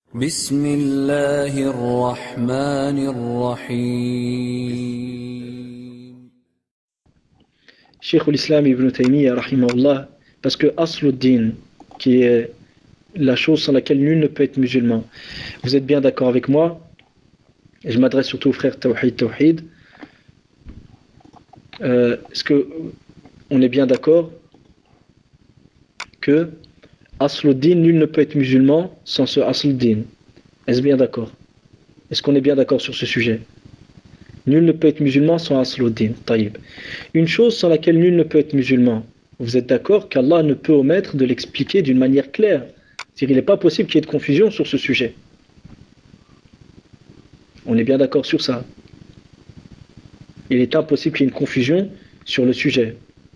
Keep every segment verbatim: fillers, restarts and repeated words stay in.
بسم الله الرحمن الرحيم. Cheikh l'Islam Ibn Taymiyyah, rahimahullah, parce que Asluddin, qui est la chose sans laquelle nul ne peut être musulman. Vous êtes bien d'accord avec moi? Et je m'adresse surtout aux frères Tawhid Tawhid. Euh, Est-ce que on est bien d'accord que Asluddin, nul ne peut être musulman sans ce Asluddin? Est-ce bien d'accord? Est-ce qu'on est bien d'accord sur ce sujet? Nul ne peut être musulman sans Asluddin. Taïb. Une chose sans laquelle nul ne peut être musulman. Vous êtes d'accord qu'Allah ne peut omettre de l'expliquer d'une manière claire. C'est-à-dire qu'il n'est pas possible qu'il y ait de confusion sur ce sujet. On est bien d'accord sur ça. Il est impossible qu'il y ait une confusion sur le sujet.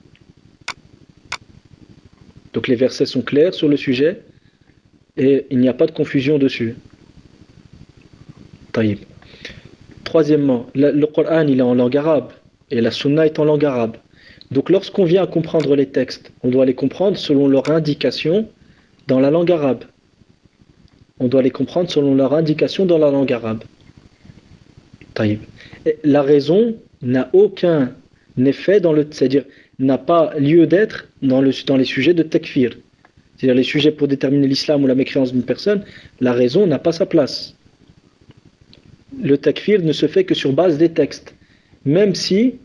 Donc les versets sont clairs sur le sujet et il n'y a pas de confusion dessus. Taïb. Troisièmement, le, le Coran il est en langue arabe et la Sunna est en langue arabe. Donc lorsqu'on vient à comprendre les textes, on doit les comprendre selon leur indication dans la langue arabe. On doit les comprendre selon leur indication dans la langue arabe. Taïb. Et la raison n'a aucun effet dans le, c'est-à-dire n'a pas lieu d'être dans, le, dans les sujets de takfir. C'est-à-dire les sujets pour déterminer l'islam ou la mécréance d'une personne, la raison n'a pas sa place. Le takfir ne se fait que sur base des textes, même si,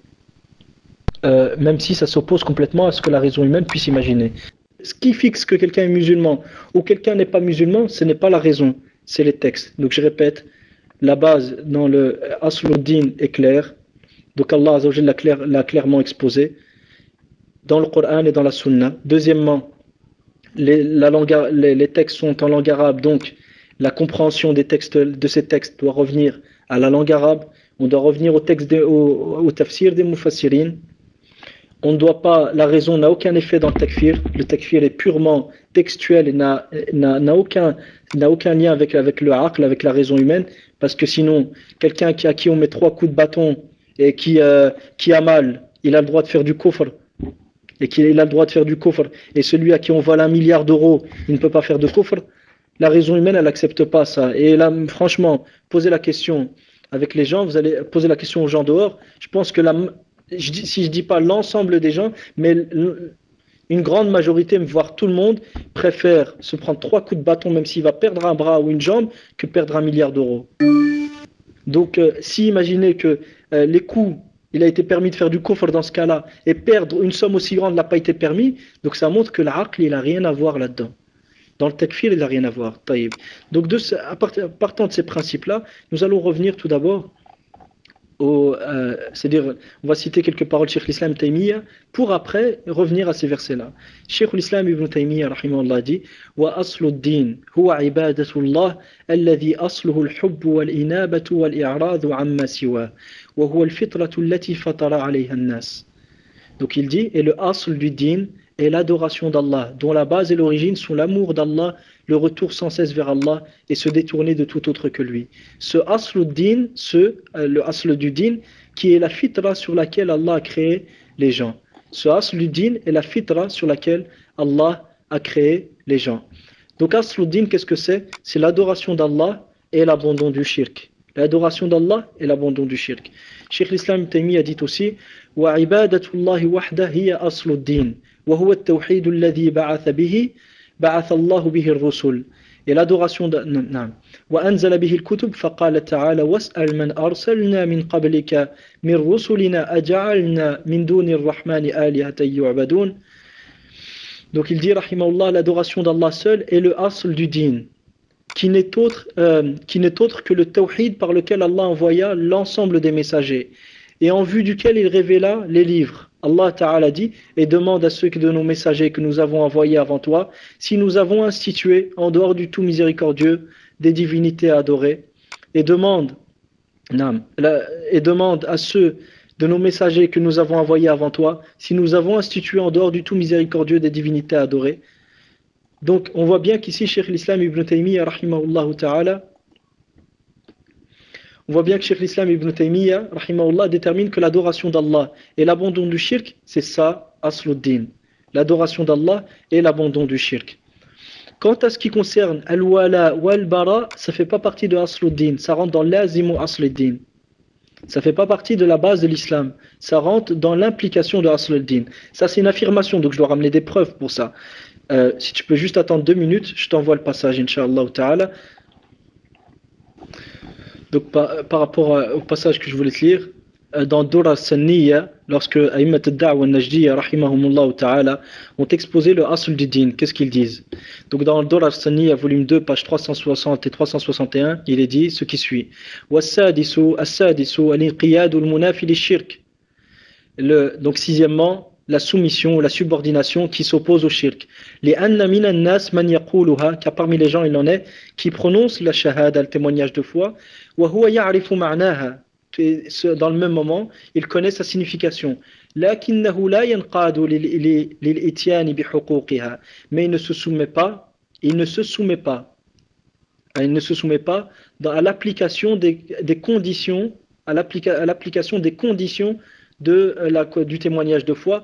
euh, même si ça s'oppose complètement à ce que la raison humaine puisse imaginer. Ce qui fixe que quelqu'un est musulman ou quelqu'un n'est pas musulman, ce n'est pas la raison, c'est les textes. Donc je répète, la base dans le Asluddin est claire, donc Allah Azza wa Jalla l'a clair, l'a clairement exposé dans le Coran et dans la Sunna. Deuxièmement, les, la langue, les, les textes sont en langue arabe, donc la compréhension des textes, de ces textes doit revenir à la langue arabe. On doit revenir au texte, de, au, au tafsir des mufassirin. On ne doit pas, la raison n'a aucun effet dans le takfir. Le takfir est purement textuel et n'a, n'a, n'a aucun, n'a aucun lien avec, avec le aql, avec la raison humaine, parce que sinon, quelqu'un qui, à qui on met trois coups de bâton et qui, euh, qui a mal, il a le droit de faire du kufr. Et qu'il a le droit de faire du kufr. Et celui à qui on vole un milliard d'euros, il ne peut pas faire de kufr. La raison humaine, elle n'accepte pas ça. Et là, franchement, posez la question avec les gens, vous allez poser la question aux gens dehors. Je pense que la, je dis, si je dis pas l'ensemble des gens, mais une grande majorité, voire tout le monde, préfère se prendre trois coups de bâton, même s'il va perdre un bras ou une jambe, que perdre un milliard d'euros. Donc, euh, si imaginez que euh, les coups, il a été permis de faire du kufr dans ce cas-là, et perdre une somme aussi grande n'a pas été permis, donc ça montre que l'aql, il n'a rien à voir là-dedans. Dans le takfir, il n'a rien à voir. Taïb. Donc, de ce, à part, partant de ces principes-là, nous allons revenir tout d'abord au. Euh, c'est-à-dire, on va citer quelques paroles de Cheikh l'Islam Taymiyyah pour après revenir à ces versets-là. Cheikh l'Islam Ibn Taymiyyah, rahimahullah, dit Wa asluddin huwa ibadatullah alladhi asluhu al-hubb wal-inabatu wal-i'radu amma siwa wa huwa al-fitratu allati fatara alayha an-nas. Donc, il dit et le asl du din et l'adoration d'Allah, dont la base et l'origine sont l'amour d'Allah, le retour sans cesse vers Allah et se détourner de tout autre que lui. Ce asluddin, ce, euh, le asl du din, qui est la fitra sur laquelle Allah a créé les gens. Ce asl du din est la fitra sur laquelle Allah a créé les gens. Donc asluddin, qu'est-ce que c'est? C'est l'adoration d'Allah et l'abandon du shirk. L'adoration d'Allah et l'abandon du shirk. Cheikh l'Islam Taymiyyah dit aussi wa ibadatullahi wahda hiya asluddin. وهو التوحيد الذي بعث به بعث الله به الرسل et l'adoration de نعم وأنزل به الكتب فقال تعالى واسأل من أرسلنا من قبلك من رسلنا أجعلنا من دون الرحمن آلهة يعبدون. Donc il dit rahimahullah, l'adoration d'Allah seul est le asl du din, qui n'est autre euh, qui n'est autre que le tawhid par lequel Allah envoya l'ensemble des messagers et en vue duquel il révéla les livres. Allah Ta'ala dit et demande à ceux de nos messagers que nous avons envoyés avant toi si nous avons institué en dehors du tout miséricordieux des divinités à adorer et demande, non, et demande à ceux de nos messagers que nous avons envoyés avant toi si nous avons institué en dehors du tout miséricordieux des divinités à adorer. Donc on voit bien qu'ici Cheikh l'Islam Ibn Taymiyyah rahimahullah ta'ala, on voit bien que Cheikh l'Islam Ibn Taymiyyah, rahimahullah, détermine que l'adoration d'Allah et l'abandon du shirk, c'est ça, asluddin. L'adoration d'Allah et l'abandon du shirk. Quant à ce qui concerne al-wala ou al-bara, ça ne fait pas partie de Asluddin, ça rentre dans l'azimu Asluddin. Ça ne fait pas partie de la base de l'islam, ça rentre dans l'implication de Asluddin. Ça c'est une affirmation, donc je dois ramener des preuves pour ça. Euh, si tu peux juste attendre deux minutes, je t'envoie le passage, Inch'Allah ta'ala. Donc par, par rapport à, au passage que je voulais te lire, euh, dans Dura Sanniya, lorsque Aïmat al-Da'wa al-Najdiya, rahimahumullah ta'ala, ont exposé le Asl du Din, qu'est-ce qu'ils disent? Donc dans Dura Sanniya, volume deux, page trois cent soixante et trois cent soixante et un, il est dit ce qui suit. Wassadisu, as-sadisu, al-inqiyadu al-munafi lish-shirk. Le, donc sixièmement, la soumission, la subordination qui s'oppose au shirk. Les anna minan nas man yaquluha, car parmi les gens il en est qui prononcent la shahada, le témoignage de foi, wa huwa ya'rifu ma'naha, dans le même moment, il connaît sa signification. Lakinnahu la yanqadu lil-ityan bihuquqiha, mais il ne se soumet pas, il ne se soumet pas, il ne se soumet pas dans, à l'application des, des conditions, à l'application des conditions de la, du témoignage de foi,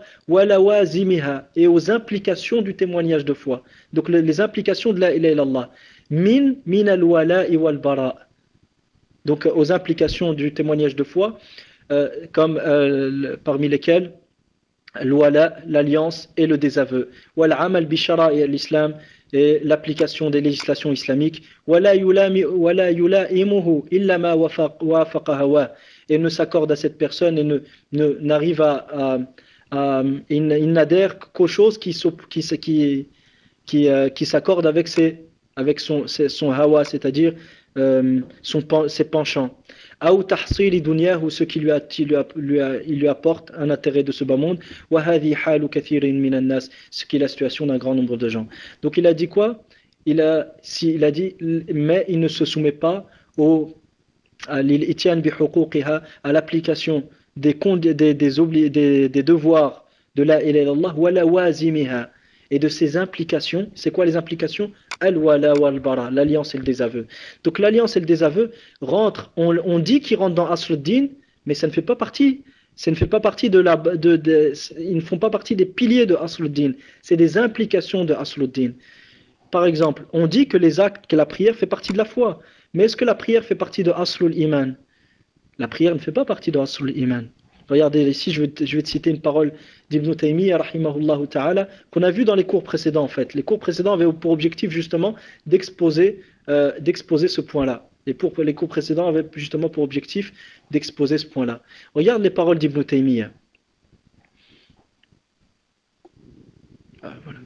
et aux implications du témoignage de foi. Donc les, les implications de la ilaha illallah. Min, min al-wala'i wal-bara. Donc aux implications du témoignage de foi, euh, comme euh, parmi lesquelles l'wala, l'alliance et le désaveu. Wal-amal bi shara'i al-islam, et l'application des législations islamiques. Wala yula'imuhu illa ma wafaqa hawa. Et ne s'accorde à cette personne et ne, ne n'arrive à, à, à il, il n'adhère qu'aux choses qui qui qui qui, euh, qui s'accordent avec ses avec son son hawa, c'est-à-dire euh, son ses penchants. Ou tahsil dunya, ou ce qui lui, a, lui, a, lui, a, il lui apporte un intérêt de ce bas monde. Wa hadhi halu kathirin minan nas, ce qui est la situation d'un grand nombre de gens. Donc il a dit quoi? Il a si il a dit mais il ne se soumet pas au à l'application des, des, des, des, des devoirs de la ilaha illallah et de ses implications. C'est quoi les implications? Al-wala wal-bara, l'alliance et le désaveu. Donc l'alliance et le désaveu rentrent, on, on dit qu'ils rentrent dans Asluddin, mais ça ne fait pas partie, ça ne fait pas partie de la, de, de, ils ne font pas partie des piliers de Asluddin. C'est des implications de Asluddin. Par exemple, on dit que les actes, que la prière fait partie de la foi. Mais est-ce que la prière fait partie de Aslul Iman? La prière ne fait pas partie de Aslul Iman. Regardez ici, je vais, te, je vais te citer une parole d'Ibn Taymiyyah, rahimahullah ta'ala, qu'on a vu dans les cours précédents en fait. Les cours précédents avaient pour objectif justement d'exposer, euh, d'exposer ce point-là. Les, pour, les cours précédents avaient justement pour objectif d'exposer ce point-là. Regarde les paroles d'Ibn Taymiyyah. Ah, voilà.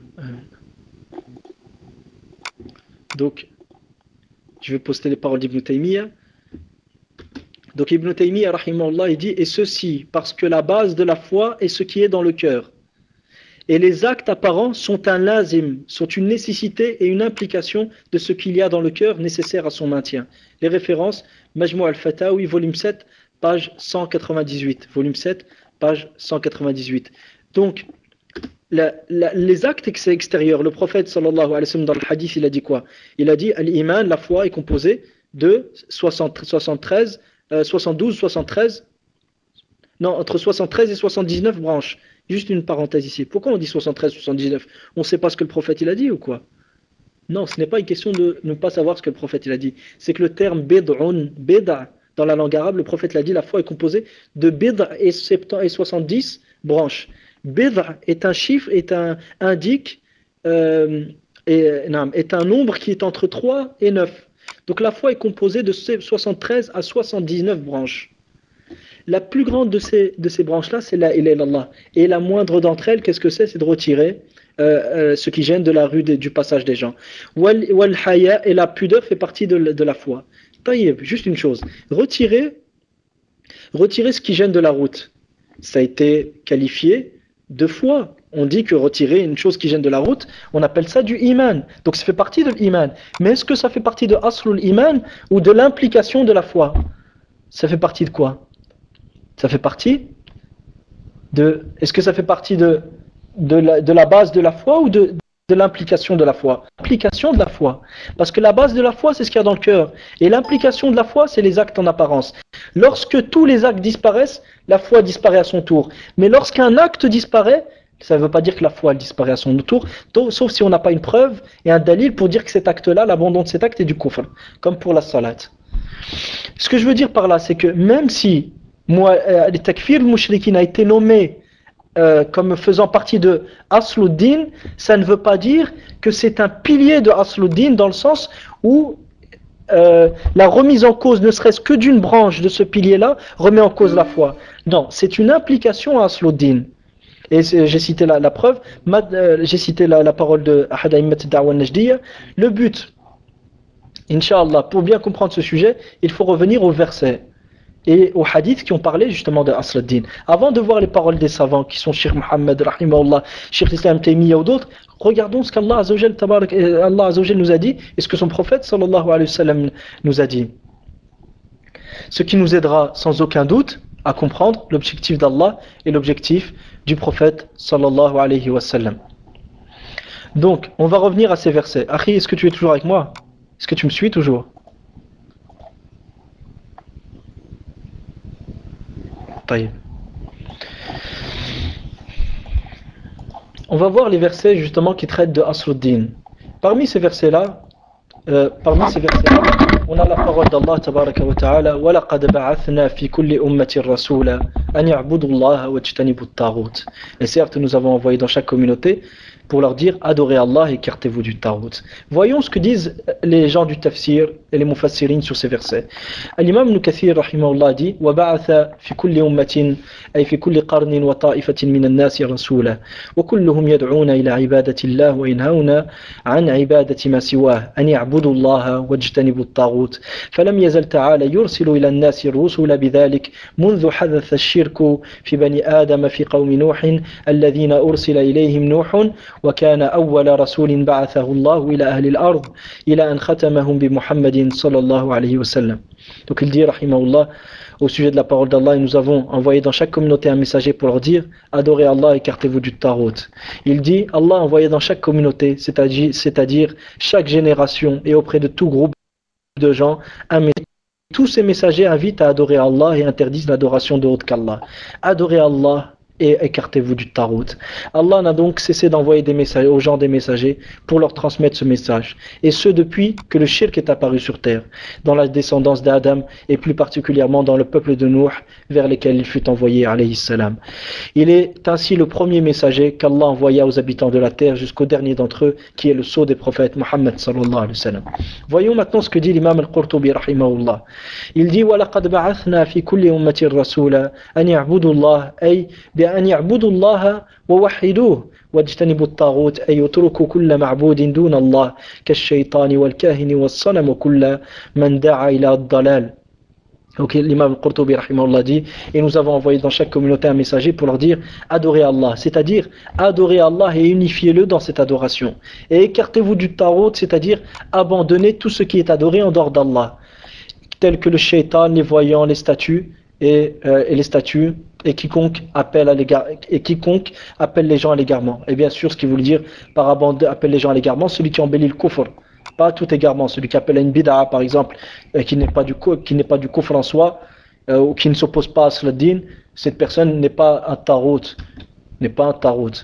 Donc, je vais poster les paroles d'Ibn Taymiyyah. Donc Ibn Taymiyyah, rahimahullah, il dit, et ceci, parce que la base de la foi est ce qui est dans le cœur. Et les actes apparents sont un lazim, sont une nécessité et une implication de ce qu'il y a dans le cœur nécessaire à son maintien. Les références, Majmou' al-Fatawi, volume sept, page cent quatre-vingt-dix-huit. Volume sept, page cent quatre-vingt-dix-huit. Donc, La, la, les actes extérieurs, le prophète sallallahu alayhi wa sallam dans le hadith, il a dit quoi? Il a dit Al-Iman, la foi est composée de soixante, soixante-treize, euh, soixante-douze, soixante-treize, non, entre soixante-treize et soixante-dix-neuf branches. Juste une parenthèse ici. Pourquoi on dit soixante-treize, soixante-dix-neuf? On ne sait pas ce que le prophète il a dit ou quoi? Non, ce n'est pas une question de ne pas savoir ce que le prophète il a dit. C'est que le terme bid'un, bid'a, dans la langue arabe, le prophète l'a dit, la foi est composée de bid'a et soixante-dix branches. Bid'a est un chiffre, est un, indique, euh, est, non, est un nombre qui est entre trois et neuf. Donc la foi est composée de soixante-treize à soixante-dix-neuf branches. La plus grande de ces, de ces branches-là, c'est la ilaha illallah. Et la moindre d'entre elles, qu'est-ce que c'est? C'est de retirer euh, euh, ce qui gêne de la rue de, du passage des gens. Wal, wal haya, et la pudeur fait partie de, de la foi. Taïeb, juste une chose. Retirer, retirer ce qui gêne de la route. Ça a été qualifié de foi. On dit que retirer une chose qui gêne de la route, on appelle ça du iman. Donc ça fait partie de l'iman. Mais est-ce que ça fait partie de aslul iman ou de l'implication de la foi? Ça fait partie de quoi? Ça fait partie de... Est-ce que ça fait partie de, de, la, de la base de la foi ou de, de l'implication de la foi? L'implication de la foi. Parce que la base de la foi, c'est ce qu'il y a dans le cœur. Et l'implication de la foi, c'est les actes en apparence. Lorsque tous les actes disparaissent, la foi disparaît à son tour. Mais lorsqu'un acte disparaît, Ça ne veut pas dire que la foi elle disparaît à son tour, sauf si on n'a pas une preuve et un dalil pour dire que cet acte-là, l'abandon de cet acte est du kufr, comme pour la salat. Ce que je veux dire par là, c'est que même si moi, euh, le takfir al-mushrikin a été nommé euh, comme faisant partie de Asluddin, ça ne veut pas dire que c'est un pilier de Asluddin dans le sens où euh, la remise en cause, ne serait-ce que d'une branche de ce pilier-là, remet en cause la foi. Non, c'est une implication à Asluddin. Et j'ai cité la, la preuve, euh, j'ai cité la, la parole de Ahad A'immat ad-Da'wa an-Najdiyya. Le but, Inch'Allah, pour bien comprendre ce sujet, il faut revenir aux versets et aux hadiths qui ont parlé justement de Asluddin. Avant de voir les paroles des savants qui sont Cheikh Mohammed, Rahimahullah, Cheikh Islam Taymiyyah ou d'autres, regardons ce qu'Allah Azzawajal, Tabarak, Allah Azzawajal nous a dit et ce que son prophète sallallahu alayhi wa sallam nous a dit. Ce qui nous aidera sans aucun doute à comprendre l'objectif d'Allah et l'objectif du prophète sallallahu alayhi wa sallam. Donc, on va revenir à ces versets. Akhi, est-ce que tu es toujours avec moi? Est-ce que tu me suis toujours? Taïb. On va voir les versets justement qui traitent de Asluddin. Parmi ces versets-là, euh, parmi ces versets-là, on a la parole d'Allah tabaraka wa ta'ala وَلَقَدْ بَعَثْنَا فِي كُلِّ أُمَّةٍ رَسُولًا أَنْ يَعْبُدُوا اللَّهَ وَاجْتَنِبُوا الطَّاغُوتَ. Et certes, nous avons envoyé dans chaque communauté pour leur dire adorez Allah et écartez-vous du tarout. Voyons ce que disent les gens du tafsir et les mufassirin sur ces versets. L'imam Ibn Kathir rahimahullah dit وَبَعَثَ فِي كُلِّ أُمَّةٍ أي في كل قرن وطائفة من الناس رسولا وكلهم يدعون إلى عبادة الله وينهون عن عبادة ما سواه أن يعبدوا الله واجتنبوا الطاغوت فلم يزل تعالى يرسل إلى الناس الرسل بذلك منذ حدث الشرك في بني آدم في قوم نوح الذين أرسل إليهم نوح وكان أول رسول بعثه الله إلى أهل الأرض إلى أن ختمهم بمحمد صلى الله عليه وسلم. Donc il dit rahimahullah au sujet de la parole d'Allah, et nous avons envoyé dans chaque communauté un messager pour leur dire adorez Allah, écartez-vous du tarout. Il dit Allah a envoyé dans chaque communauté, c'est-à-dire, c'est-à-dire chaque génération et auprès de tout groupe de gens un messager. Tous ces messagers invitent à adorer Allah et interdisent l'adoration de autre qu'Allah. Adorez Allah et écartez-vous du tarout. Allah n'a donc cessé d'envoyer des messages aux gens des messagers pour leur transmettre ce message. Et ce depuis que le shirk est apparu sur terre, dans la descendance d'Adam et plus particulièrement dans le peuple de Nuh vers lesquels il fut envoyé alayhi salam. Il est ainsi le premier messager qu'Allah envoya aux habitants de la terre jusqu'au dernier d'entre eux qui est le sceau des prophètes Muhammad sallallahu alayhi wa sallam. Voyons maintenant ce que dit l'imam al-Qurtubi rahimahullah. Il dit وَلَقَدْ بَعَثْنَا فِي كُلِّ أُمَّةٍ رَسُولًا أَنْ يَعْبُدُوا اللَّهَ أي أن يعبدوا الله ووحدوه واجتنبوا الطاغوت أي يتركوا كل معبود دون الله كالشيطان والكاهن والصنم وكل من دعا إلى الضلال. Donc l'imam al-Qurtubi rahimahullah dit et nous avons envoyé dans chaque communauté un messager pour leur dire adorez Allah, c'est-à-dire adorez Allah et unifiez-le dans cette adoration et écartez-vous du tarout, c'est-à-dire abandonnez tout ce qui est adoré en dehors d'Allah tel que le shaitan, les voyants, les statues et, euh, et les statues et quiconque appelle à l'égard et quiconque appelle les gens à l'égarement. Et bien sûr, ce qui veut dire par abandon appelle les gens à l'égarement, celui qui embellit le kufr, pas tout égarement, celui qui appelle à une bid'a par exemple, euh, qui n'est pas du qui n'est pas du kufr en soi, euh, ou qui ne s'oppose pas à Saladin, cette personne n'est pas un tarout, n'est pas un tarout.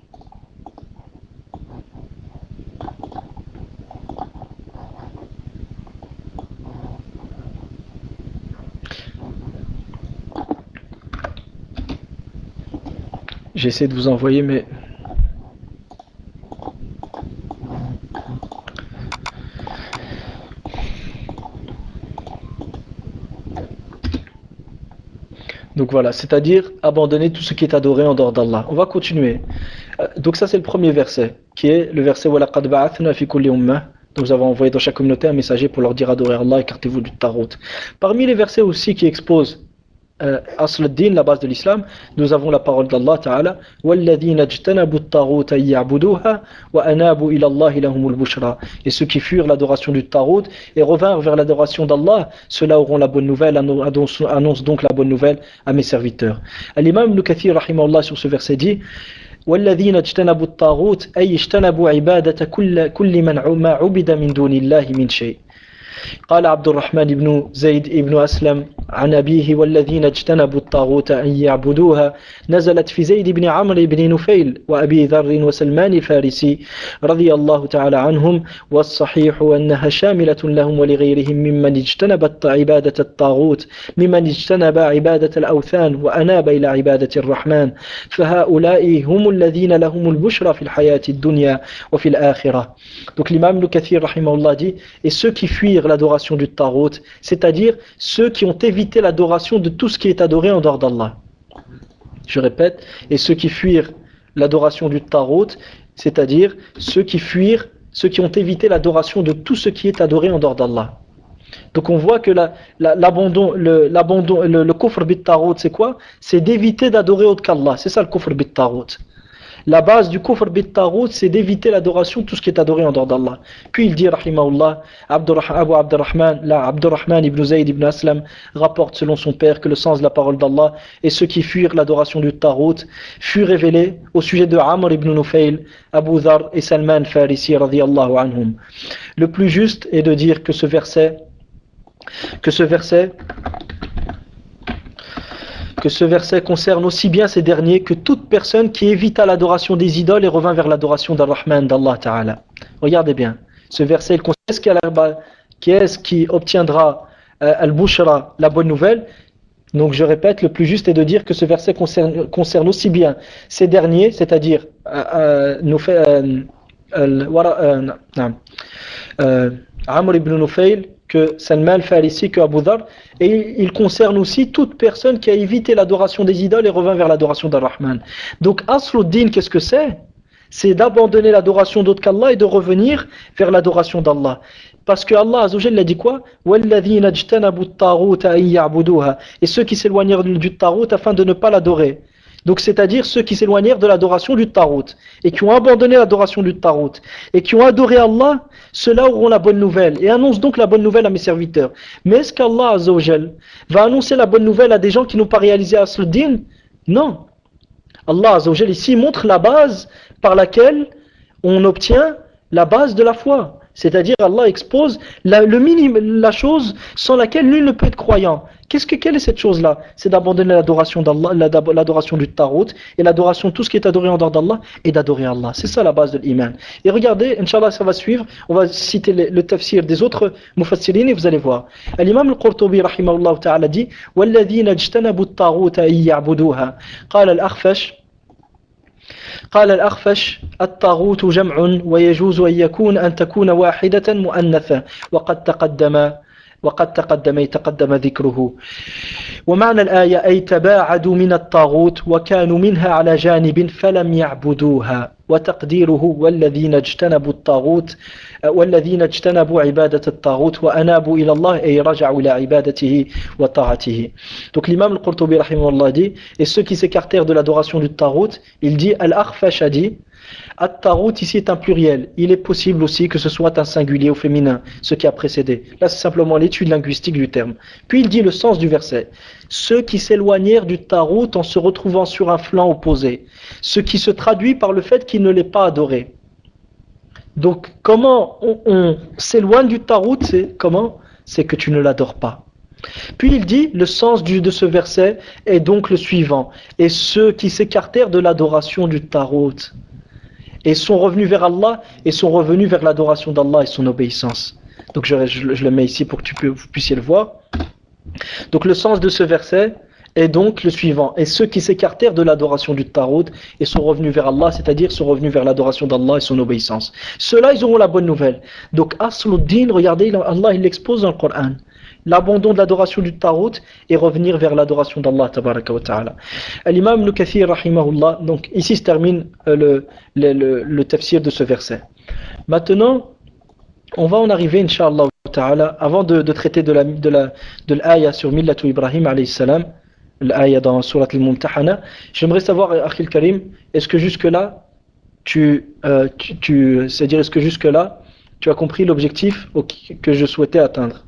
J'essaie de vous envoyer, mais donc voilà, c'est-à-dire abandonner tout ce qui est adoré en dehors d'Allah. On va continuer. Donc ça c'est le premier verset, qui est le verset وَلَقَدْ بَعَثْنَا فِي كُلِّ أُمَّةٍ. Donc nous avons envoyé dans chaque communauté un messager pour leur dire adorez Allah, écartez-vous du tarout. Parmi les versets aussi qui exposent Euh, Asl ad-Din, la base de l'islam, nous avons la parole d'Allah Ta'ala وَالَّذِينَ اجْتَنَبُوا الطَّاغُوتَ يَعْبُدُوهَا وَأَنَابُوا إِلَى اللَّهِ لَهُمُ الْبُشْرَى. Et ceux qui furent l'adoration du tarout et revinrent vers l'adoration d'Allah, ceux-là auront la bonne nouvelle, annonce donc la bonne nouvelle à mes serviteurs. L'imam Ibn Kathir rahimahullah sur ce verset dit وَالَّذِينَ اجْتَنَبُوا الطَّاغُوتَ أي اجْتَنَبُوا عِبَادَةَ كُلِّ مَنْ مَا عُبِدَ مِنْ دُونِ اللَّهِ مِنْ شَيْءٍ. قال عبد الرحمن بن زيد بن أسلم عن أبيه والذين اجتنبوا الطاغوت أن يعبدوها نزلت في زيد بن عمرو بن نفيل وأبي ذر وسلمان الفارسي رضي الله تعالى عنهم والصحيح أنها شاملة لهم ولغيرهم ممن اجتنب عبادة الطاغوت ممن اجتنب عبادة الأوثان وأناب إلى عبادة الرحمن فهؤلاء هم الذين لهم البشرى في الحياة الدنيا وفي الآخرة. Donc l'imam Ibn Kathir rahimahullah dit et ceux qui fuirent l'adoration du Tarout, c'est-à-dire ceux qui ont évité l'adoration de tout ce qui est adoré en dehors d'Allah. Je répète, et ceux qui fuirent l'adoration du Tarout, c'est-à-dire ceux qui fuirent, ceux qui ont évité l'adoration de tout ce qui est adoré en dehors d'Allah. Donc on voit que la, la, l'abandon, le, l'abandon, le, le kufr bit Tarout, c'est quoi? C'est d'éviter d'adorer autre qu'Allah. C'est ça le kufr bit Tarout. La base du kufr bit Tarout, c'est d'éviter l'adoration de tout ce qui est adoré en dehors d'Allah. Puis il dit, rahimahullah, Abu Abdurrahman, là, Abdurrahman ibn Zayd ibn Aslam rapporte selon son père que le sens de la parole d'Allah et ceux qui fuirent l'adoration du Tarout fut révélé au sujet de Amr ibn Nufayl, Abu Dhar et Salman Farisi radiyallahu anhum. Le plus juste est de dire que ce verset, que ce verset que ce verset concerne aussi bien ces derniers que toute personne qui évita l'adoration des idoles et revint vers l'adoration d'Ar-Rahman, d'Allah Ta'ala. Regardez bien, ce verset, il concerne qui est-ce qui obtiendra euh, Al-Bushra, la bonne nouvelle. Donc je répète, le plus juste est de dire que ce verset concerne, concerne aussi bien ces derniers, c'est-à-dire euh, euh, euh, euh, Amr ibn Nufayl, que Salman al-Farisi, que Abu Dhar, et il concerne aussi toute personne qui a évité l'adoration des idoles et revint vers l'adoration d'Ar-Rahman. Donc Asluddin, qu'est-ce que c'est? C'est d'abandonner l'adoration d'autre qu'Allah et de revenir vers l'adoration d'Allah. Parce que Allah Azza wa Jalla a dit quoi? وَالَّذِينَ اجْتَنَبُوا الطَّاغُوتَ أَن يَعْبُدُوهَا. Et ceux qui s'éloignèrent du Tarout afin de ne pas l'adorer. Donc c'est-à-dire ceux qui s'éloignèrent de l'adoration du Tarout et qui ont abandonné l'adoration du Tarout et qui ont adoré Allah, ceux-là auront la bonne nouvelle et annonce donc la bonne nouvelle à mes serviteurs. Mais est-ce qu'Allah Azza wa Jalla va annoncer la bonne nouvelle à des gens qui n'ont pas réalisé Asluddin? Non. Allah Azza wa Jalla ici montre la base par laquelle on obtient la base de la foi. C'est-à-dire Allah expose la, le minimum, la chose sans laquelle nul ne peut être croyant. Qu'est-ce que, quelle est cette chose-là? C'est d'abandonner l'adoration d'Allah, l'adoration du Tarout et l'adoration de tout ce qui est adoré en dehors d'Allah et d'adorer Allah. C'est ça la base de l'iman. Et regardez, Inch'Allah, ça va suivre. On va citer le, le tafsir des autres mufassirin et vous allez voir. L'imam al-Qurtubi, rahimahullah ta'ala, dit وَالَّذِينَ اجْتَنَبُوا الطَّاغُوتَ أَن يَعْبُدُوهَا قال الأخفش قال الأخفش الطاغوت جمع ويجوز أن يكون أن تكون واحدة مؤنثة وقد تقدم وقد تقدم يتقدم ذكره ومعنى الآية أي تباعدوا من الطاغوت وكانوا منها على جانب فلم يعبدوها وتقديره والذين اجتنبوا الطاغوت والذين اجتنبوا عبادة الطاغوت وأنابوا إلى الله أي رجعوا إلى عبادته وطاعته. Donc l'imam al-Qurtubi rahimahullah dit, et ceux qui s'écartèrent de l'adoration du Tarout, il dit, Al-Akhfash a dit, At-Tarout ici est un pluriel, il est possible aussi que ce soit un singulier au féminin, ce qui a précédé. Là c'est simplement l'étude linguistique du terme. Puis il dit le sens du verset, ceux qui s'éloignèrent du Tarout en se retrouvant sur un flanc opposé, ce qui se traduit par le fait qu'il ne l'ait pas adoré. Donc comment on, on s'éloigne du Tarout, c'est comment? C'est que tu ne l'adores pas. Puis il dit, le sens du, de ce verset est donc le suivant, et ceux qui s'écartèrent de l'adoration du Tarout et sont revenus vers Allah et sont revenus vers l'adoration d'Allah et son obéissance. Donc je, je, je le mets ici pour que tu peux, vous puissiez le voir. Donc le sens de ce verset est donc le suivant, et ceux qui s'écartèrent de l'adoration du Tarout et sont revenus vers Allah, c'est-à-dire sont revenus vers l'adoration d'Allah et son obéissance, ceux-là ils auront la bonne nouvelle. Donc Asluddin, regardez, Allah il l'expose dans le Coran, l'abandon de l'adoration du Tarout et revenir vers l'adoration d'Allah tabaraka wa ta'ala. L'imam Ibn Kathir rahimahullah, donc ici se termine euh, le, le, le, le tafsir de ce verset. Maintenant on va en arriver inshallah ta'ala, avant de, de traiter de la de la de l'aya sur Millatu Ibrahim alayhi salam, l'aya dans Surat al-Mumtahana, j'aimerais savoir, Akhil Karim, est-ce que jusque-là, tu, euh, tu, tu, c'est-à-dire est-ce que jusque-là, tu as compris l'objectif que je souhaitais atteindre?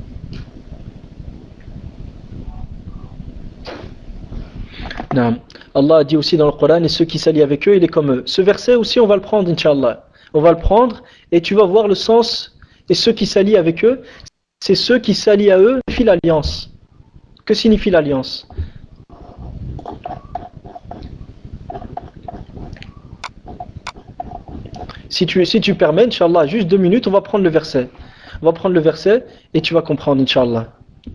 Non. Allah a dit aussi dans le Coran, et ceux qui s'allient avec eux, il est comme eux. Ce verset aussi, on va le prendre, Inch'Allah. On va le prendre et tu vas voir le sens. Et ceux qui s'allient avec eux, c'est ceux qui s'allient à eux, signifie l'alliance. Que signifie l'alliance? Si tu, si tu permets, Inch'Allah, juste deux minutes, on va prendre le verset. On va prendre le verset et tu vas comprendre, Inch'Allah.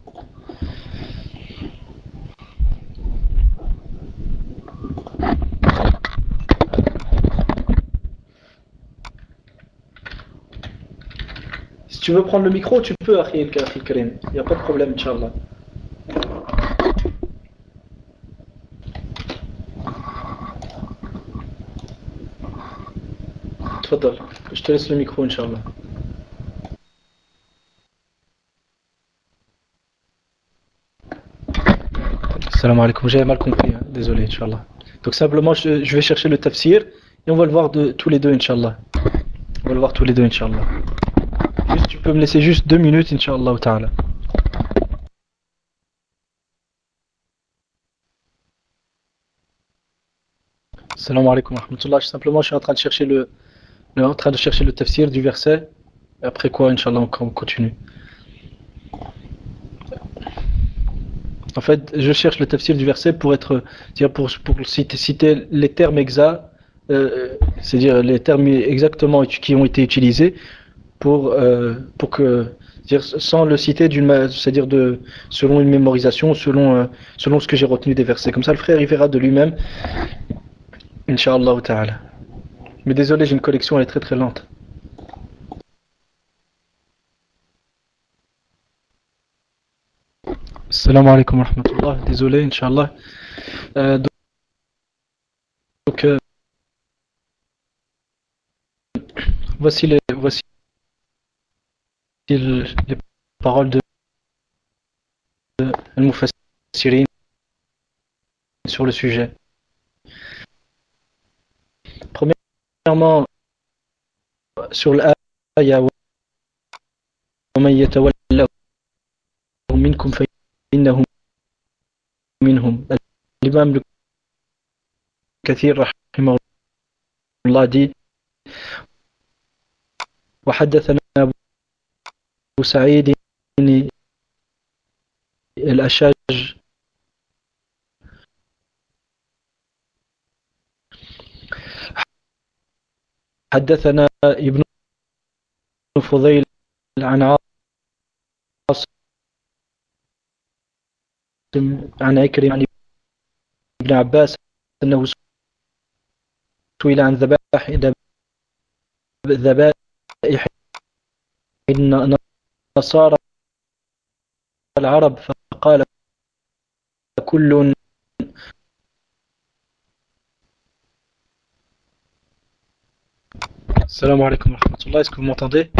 Si tu veux prendre le micro, tu peux, Akhi al-Karim. Il n'y a pas de problème, Inch'Allah. Tfadal. Je te laisse le micro, Inch'Allah. Salam alaikum, j'avais mal compris, hein. Désolé, Inch'Allah. Donc simplement, je, je vais chercher le tafsir et on va le voir de, tous les deux, Inch'Allah. On va le voir tous les deux, Inch'Allah. Juste, tu peux me laisser juste deux minutes, Inch'Allah ta'ala. Salam alaikum wa rahmatullah. Simplement, je suis en train de chercher le, le, en train de chercher le tafsir du verset. Et après quoi, Inch'Allah, on continue. En fait, je cherche le tafsir du verset pour être, dire pour, pour citer, citer les termes exacts, euh, c'est-à-dire les termes exactement qui ont été utilisés pour, euh, pour que, dire, sans le citer d'une, c'est-à-dire de, selon une mémorisation, selon, euh, selon ce que j'ai retenu des versets. Comme ça, le frère, il verra de lui-même, Inch'Allah ta'ala. Mais désolé, j'ai une connexion, elle est très très lente. Salam alaikum wa rahmatullah. Désolé, Inch'Allah. Euh, donc, euh, voici les, voici les paroles de Al-Mufassirin sur le sujet. Premièrement, sur l'ayah وَمَنْ يَتَوَلَّهُ مِنْكُمْ فَإِنَّهُ مِنْهُمْ. L'imam Ibn Kathir رحمه الله dit وحدثنا أبو سعيد الأشاج حدثنا ابن فضيل عن عاصم عن عكرمة عن ابن عباس أنه سئل عن ذبائح ذبائح النصارى العرب فقال كل Salam alaikum wa rahmatullah. Est-ce que vous m'entendez?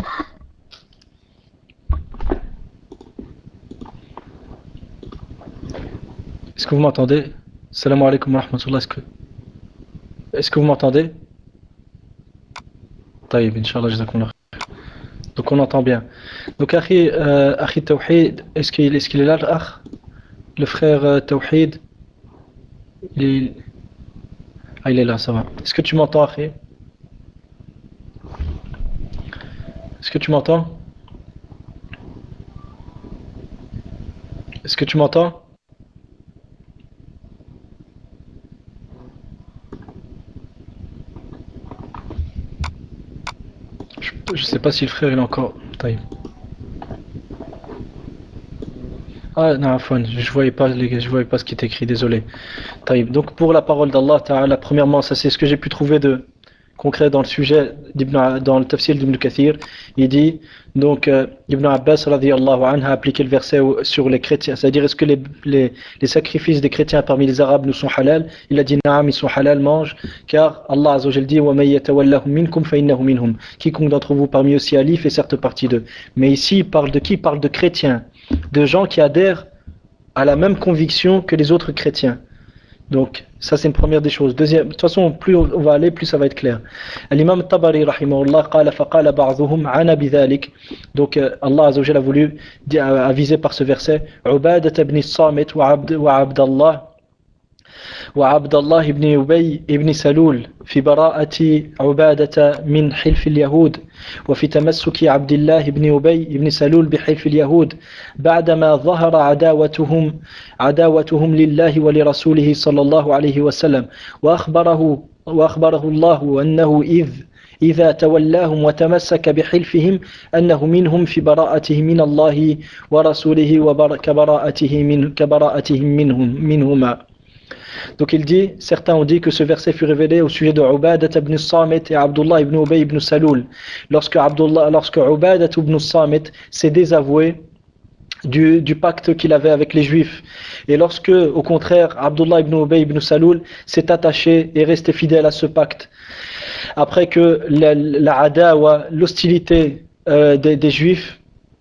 Est-ce que vous m'entendez? Salam alaikum wa rahmatullah. Est-ce que, est-ce que vous m'entendez? Taïb, Inch'Allah, jazakumullah. Donc on entend bien. Donc Akhi, euh, Akhi Tawhid, est-ce qu'il est, qu'il est là, l'Akh? Le frère euh, Tawhid? Il est... Ah, il est là, ça va. Est-ce que tu m'entends, Akhi? Est-ce que tu m'entends? Est-ce que tu m'entends? Je ne sais pas si le frère il est encore... Taïb. Ah non, je voyais pas les, je voyais pas ce qui est écrit, désolé. Taïb. Donc pour la parole d'Allah Ta'ala, premièrement, ça c'est ce que j'ai pu trouver de concret dans le sujet dans le tafsir d'Ibn Kathir. Il dit donc euh, Ibn Abbas radiyallahu anhu a appliqué le verset sur les chrétiens, c'est-à-dire est-ce que les, les, les sacrifices des chrétiens parmi les arabes nous sont halal? Il a dit naam, ils sont halal, mange, car Allah azza wa jalla dit wa may yatawallahu minkum fa innahu minhum, quiconque d'entre vous parmi eux s'y allie fait certes partie d'eux. Mais ici il parle de qui? Il parle de chrétiens, de gens qui adhèrent à la même conviction que les autres chrétiens. Donc, ça c'est une première des choses. Deuxième, de toute façon, plus on va aller, plus ça va être clair. L'imam Tabari, rahimahullah, qala faqala ba'dhuhum ana bidhalik. Donc, euh, Allah Azza wa Jalla a voulu aviser par ce verset Ubadat ibn Samit wa Abdallah وعبد الله بن أبي بن سلول في براءة عبادة من حلف اليهود وفي تمسك عبد الله بن أبي بن سلول بحلف اليهود بعدما ظهر عداوتهم عداوتهم لله ولرسوله صلى الله عليه وسلم وأخبره وأخبره الله أنه إذ إذا تولاهم وتمسك بحلفهم أنه منهم في براءته من الله ورسوله وكبراءته من كبراءتهم منهم منهما. Donc il dit, certains ont dit que ce verset fut révélé au sujet de Ubadat ibn Samit et Abdullah ibn Ubay ibn Saloul. Lorsque Abdullah, lorsque Ubadat ibn Samit s'est désavoué du, du pacte qu'il avait avec les Juifs. Et lorsque, au contraire, Abdullah ibn Ubay ibn Saloul s'est attaché et resté fidèle à ce pacte. Après que la, la adawa, l'hostilité euh, des, des Juifs,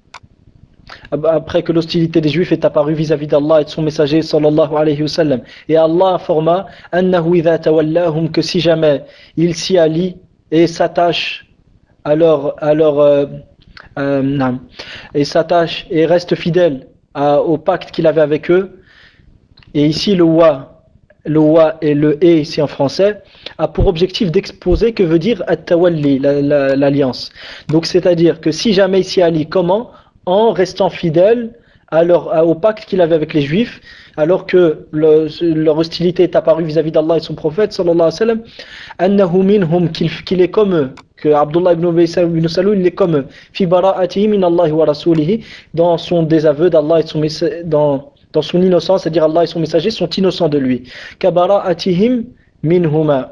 après que l'hostilité des Juifs est apparue vis-à-vis d'Allah et de son messager sallallahu alayhi wa sallam. Et Allah informa annahu idha tawallahum, que si jamais il s'y allie et s'attache à leur, à leur euh, euh, non, et s'attache et reste fidèle à, au pacte qu'il avait avec eux. Et ici le wa, le wa et le et ici en français a pour objectif d'exposer que veut dire at-tawalli, l'alliance. Donc c'est-à-dire que si jamais il s'y allie, comment? En restant fidèle à leur, à, au pacte qu'il avait avec les Juifs, alors que le, leur hostilité est apparue vis-à-vis d'Allah et son prophète sallallahu alayhi wa sallam, annahu minhum, qu'il, qu'il est comme eux, que Abdullah ibn Ubay ibn Saloul, il est comme eux, fi bara'atihi min Allah wa rasulihi, dans son désaveu d'Allah et son dans, dans son innocence, c'est-à-dire Allah et son messager sont innocents de lui. Ka bara'atihim minhuma.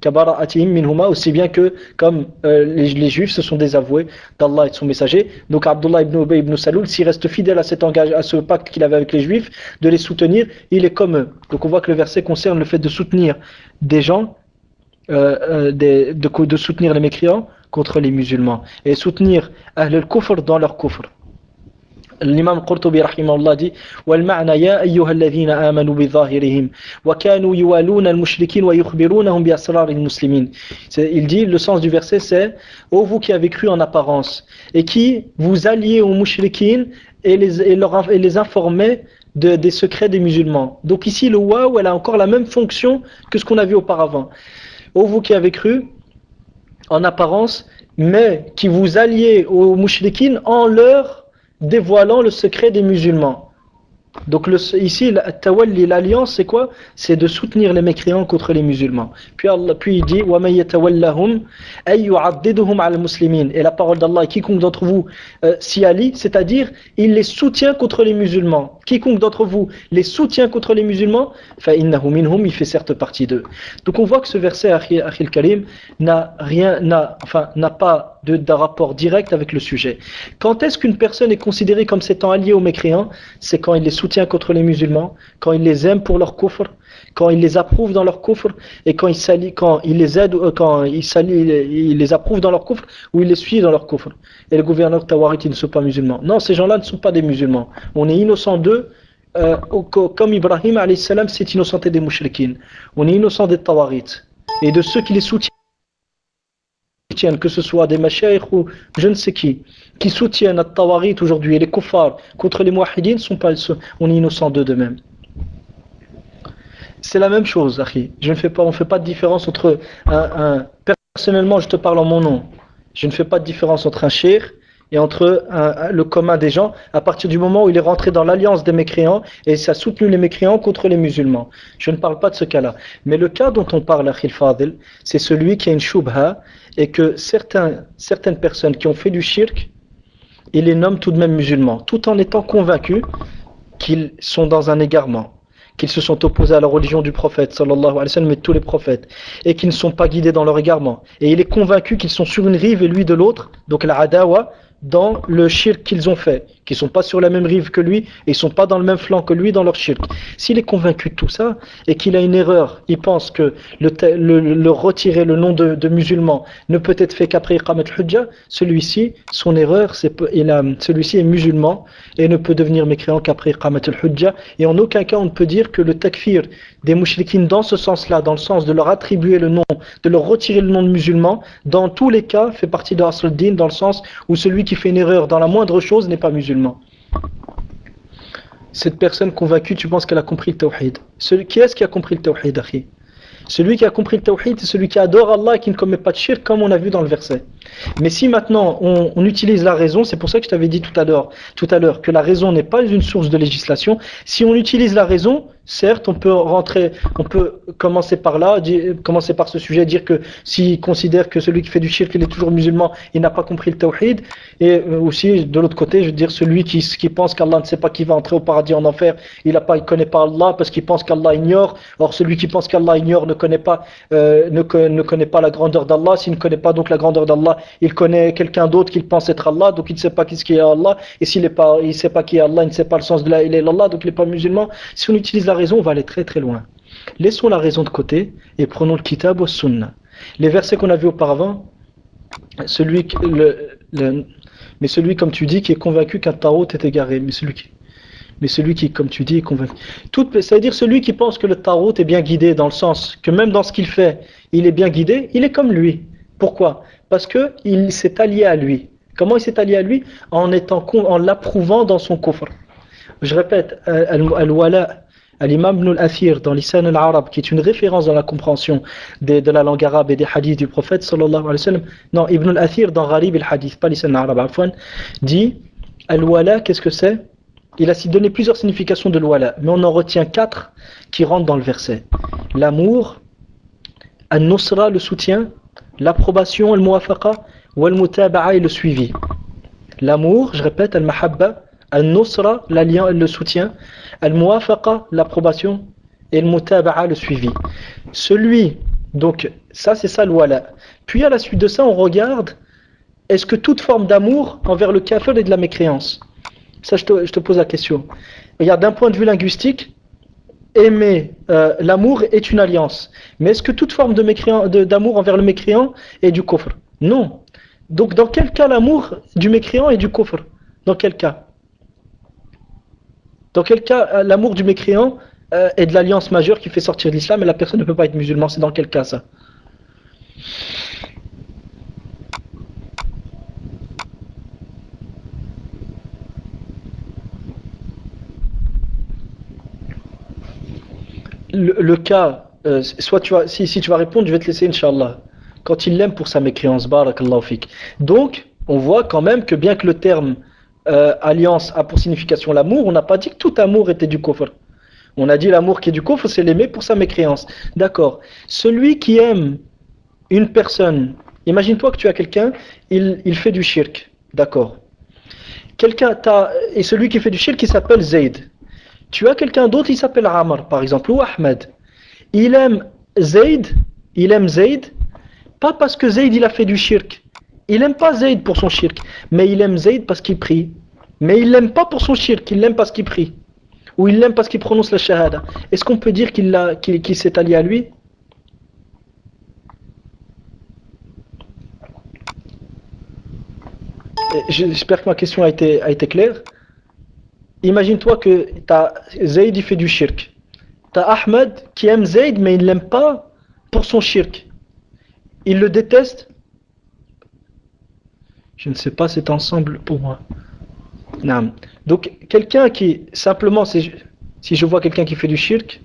Aussi bien que comme euh, les, les Juifs se sont désavoués d'Allah et de son messager. Donc Abdullah ibn Ubay ibn Saloul, s'il reste fidèle à cet engagement, à ce pacte qu'il avait avec les Juifs, de les soutenir, il est comme eux. Donc on voit que le verset concerne le fait de soutenir des gens, euh, euh, des, de, de soutenir les mécréants contre les musulmans et soutenir Ahl al-Kufr dans leur kufr. الإمام القرطبي رحمه الله dit والمعنى يا أيها الذين آمنوا بظاهرهم وكانوا يوالون المشركين ويخبرونهم بأسرار المسلمين. Il dit, le sens du verset c'est ô vous qui avez cru en apparence et qui vous alliez aux mushrikin et les, et leur, et les informez de, des secrets des musulmans. Donc ici le waouh elle a encore la même fonction que ce qu'on a vu auparavant. Ô vous qui avez cru en apparence mais qui vous alliez aux mushrikin en leur dévoilant le secret des musulmans. Donc le, ici, l'alliance, l'alliance c'est quoi? C'est de soutenir les mécréants contre les musulmans. Puis, Allah, puis il dit وَمَنْ يَتَوَلَّهُمْ أَيْ يُعَضِّدُهُمْ عَلَى الْمُسْلِمِينَ. Et la parole d'Allah, quiconque d'entre vous euh, s'y allie, c'est-à-dire il les soutient contre les musulmans. Quiconque d'entre vous les soutient contre les musulmans, فَإِنَّهُ مِنْهُمْ, il fait certes partie d'eux. Donc on voit que ce verset, Akhil Karim, n'a rien, n'a, enfin, n'a pas de, de rapport direct avec le sujet. Quand est-ce qu'une personne est considérée comme s'étant alliée aux mécréants? C'est quand il les soutient contre les musulmans, quand il les aime pour leur kufr, quand il les approuve dans leur kufr, et quand il s'allie, quand il les aide, quand il s'allie, il les approuve dans leur kufr, ou il les suit dans leur kufr. Et le gouverneur Tawarit, ils ne sont pas musulmans. Non, ces gens-là ne sont pas des musulmans. On est innocent d'eux, euh, comme Ibrahim alayhi salam s'est innocenté des mushrikin. On est innocent des Tawarit et de ceux qui les soutiennent, que ce soit des mashayikh ou je ne sais qui, qui soutiennent les Tawarit aujourd'hui et les kuffars contre les muwahhidines, sont pas, on est innocent d'eux de même. C'est la même chose, akhi. Je ne fais pas, on ne fait pas de différence entre un, un, personnellement je te parle en mon nom, je ne fais pas de différence entre un cheikh et entre un, un, le commun des gens à partir du moment où il est rentré dans l'alliance des mécréants et ça a soutenu les mécréants contre les musulmans. Je ne parle pas de ce cas-là. Mais le cas dont on parle, akhi al-Fadil, c'est celui qui a une shubha et que certains, certaines personnes qui ont fait du shirk, ils les nomment tout de même musulmans, tout en étant convaincus qu'ils sont dans un égarement, qu'ils se sont opposés à la religion du prophète sallallahu alayhi wa sallam et de tous les prophètes, et qu'ils ne sont pas guidés dans leur égarement. Et il est convaincu qu'ils sont sur une rive et lui de l'autre, donc la adawa, dans le shirk qu'ils ont fait, qu'ils ne sont pas sur la même rive que lui, et ils ne sont pas dans le même flanc que lui dans leur shirk. S'il est convaincu de tout ça, et qu'il a une erreur, il pense que le, le, le retirer le nom de, de musulman ne peut être fait qu'après Iqamat al-Hujja, celui-ci, son erreur, c'est, il a, celui-ci est musulman, et ne peut devenir mécréant qu'après Iqamat al-Hujja, et en aucun cas on ne peut dire que le takfir des mouchriquines dans ce sens-là, dans le sens de leur attribuer le nom, de leur retirer le nom de musulman, dans tous les cas, fait partie de Asl al-Din, dans le sens où celui qui fait une erreur dans la moindre chose n'est pas musulman. Cette personne convaincue, tu penses qu'elle a compris le tawhid. Celui, qui est-ce qui a compris le tawhid, akhi? Celui qui a compris le tawhid, c'est celui qui adore Allah et qui ne commet pas de shirk, comme on a vu dans le verset. Mais si maintenant on, on utilise la raison, c'est pour ça que je t'avais dit tout à l'heure, tout à l'heure que la raison n'est pas une source de législation. Si on utilise la raison, certes, on peut rentrer, on peut commencer par là, dire, commencer par ce sujet, dire que s'il considère que celui qui fait du shirk, il est toujours musulman, il n'a pas compris le tawhid. Et aussi, de l'autre côté, je veux dire, celui qui, qui pense qu'Allah ne sait pas qui va entrer au paradis en enfer, il ne il connaît pas Allah parce qu'il pense qu'Allah ignore. Or, celui qui pense qu'Allah ignore ne connaît pas, euh, ne, ne connaît pas la grandeur d'Allah. S'il ne connaît pas donc la grandeur d'Allah, il connaît quelqu'un d'autre qu'il pense être Allah, donc il ne sait pas qui est Allah. Et s'il ne sait pas qui est Allah, il ne sait pas le sens de la ilaha illallah, donc il n'est pas musulman. Si on utilise la raison, on va aller très très loin. Laissons la raison de côté et prenons le kitab ou sunna. Les versets qu'on a vus auparavant, celui, le, le, mais celui, comme tu dis, qui est convaincu qu'un tarot est égaré, mais celui qui, mais celui qui, comme tu dis, est convaincu. Tout, c'est-à-dire celui qui pense que le tarot est bien guidé, dans le sens que même dans ce qu'il fait, il est bien guidé, il est comme lui. Pourquoi? Parce que il s'est allié à lui. Comment il s'est allié à lui? En étant, en l'approuvant dans son kufr. Je répète, al-wala. L'imam Ibn al-Athir dans Lisan al-Arab, qui est une référence dans la compréhension de, de la langue arabe et des hadiths du prophète sallallahu alayhi wa sallam, non, Ibn al-Athir dans Gharib al-Hadith, pas Lisan al-Arab, afwan, dit al-wala, qu'est-ce que c'est? Il a donné plusieurs significations de l'wala, mais on en retient quatre qui rentrent dans le verset. L'amour, al-nusra, le soutien, l'approbation, al-muwafaqa, ou al-mutaba'a et le suivi. L'amour, je répète, al-mahabba, al-nusra, l'alliance, le soutien, al-muwafaqa, l'approbation, et al-mutaba'a, le suivi. Celui, donc ça c'est ça l'wala. Puis à la suite de ça, on regarde, est-ce que toute forme d'amour envers le kafir est de la mécréance? Ça je te, je te pose la question. Regarde, d'un point de vue linguistique, aimer euh, l'amour est une alliance. Mais est-ce que toute forme de mécréant, de, d'amour envers le mécréant est du kufr? Non. Donc dans quel cas l'amour du mécréant est du kufr? Dans quel cas? Dans quel cas l'amour du mécréant euh, est de l'alliance majeure qui fait sortir de l'islam et la personne ne peut pas être musulman? C'est dans quel cas ça? Le, le cas, euh, soit tu vas, si, si tu vas répondre, je vais te laisser, Inch'Allah. Quand il l'aime pour sa mécréance, barakallahu fik. Donc, on voit quand même que bien que le terme euh, alliance a pour signification l'amour, on n'a pas dit que tout amour était du kufr. On a dit l'amour qui est du kufr, c'est l'aimer pour sa mécréance. D'accord. Celui qui aime une personne, imagine-toi que tu as quelqu'un, il, il fait du shirk. D'accord. Quelqu'un, t'as, et celui qui fait du shirk, il s'appelle Zayd. Tu as quelqu'un d'autre, il s'appelle Amr, par exemple, ou Ahmed. Il aime Zayd, il aime Zayd, pas parce que Zayd il a fait du shirk. Il n'aime pas Zayd pour son shirk, mais il aime Zayd parce qu'il prie. Mais il l'aime pas pour son shirk, il l'aime parce qu'il prie. Ou il l'aime parce qu'il prononce la shahada. Est-ce qu'on peut dire qu'il l'a, qu'il, qu'il s'est allié à lui? J'espère que ma question a été, a été claire. Imagine-toi que t'as Zayd il fait du shirk. T'as Ahmed qui aime Zayd mais il ne l'aime pas pour son shirk. Il le déteste. Je ne sais pas, c'est ensemble pour moi. Non. Donc quelqu'un qui simplement, si je vois quelqu'un qui fait du shirk,